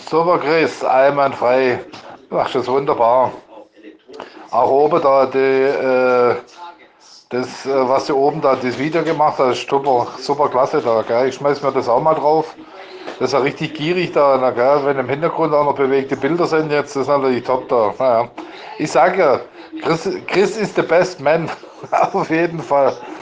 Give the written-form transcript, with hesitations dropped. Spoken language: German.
Super, Chris, einwandfrei. Ach, das ist wunderbar. Auch oben da, was du oben da, das Video gemacht hast, ist super, super klasse da, gell? Ich schmeiß mir das auch mal drauf. Das ist ja richtig gierig da, na, gell? Wenn im Hintergrund auch noch bewegte Bilder sind jetzt, das ist natürlich top da. Naja. Ich sage ja, Chris ist the best man. Auf jeden Fall.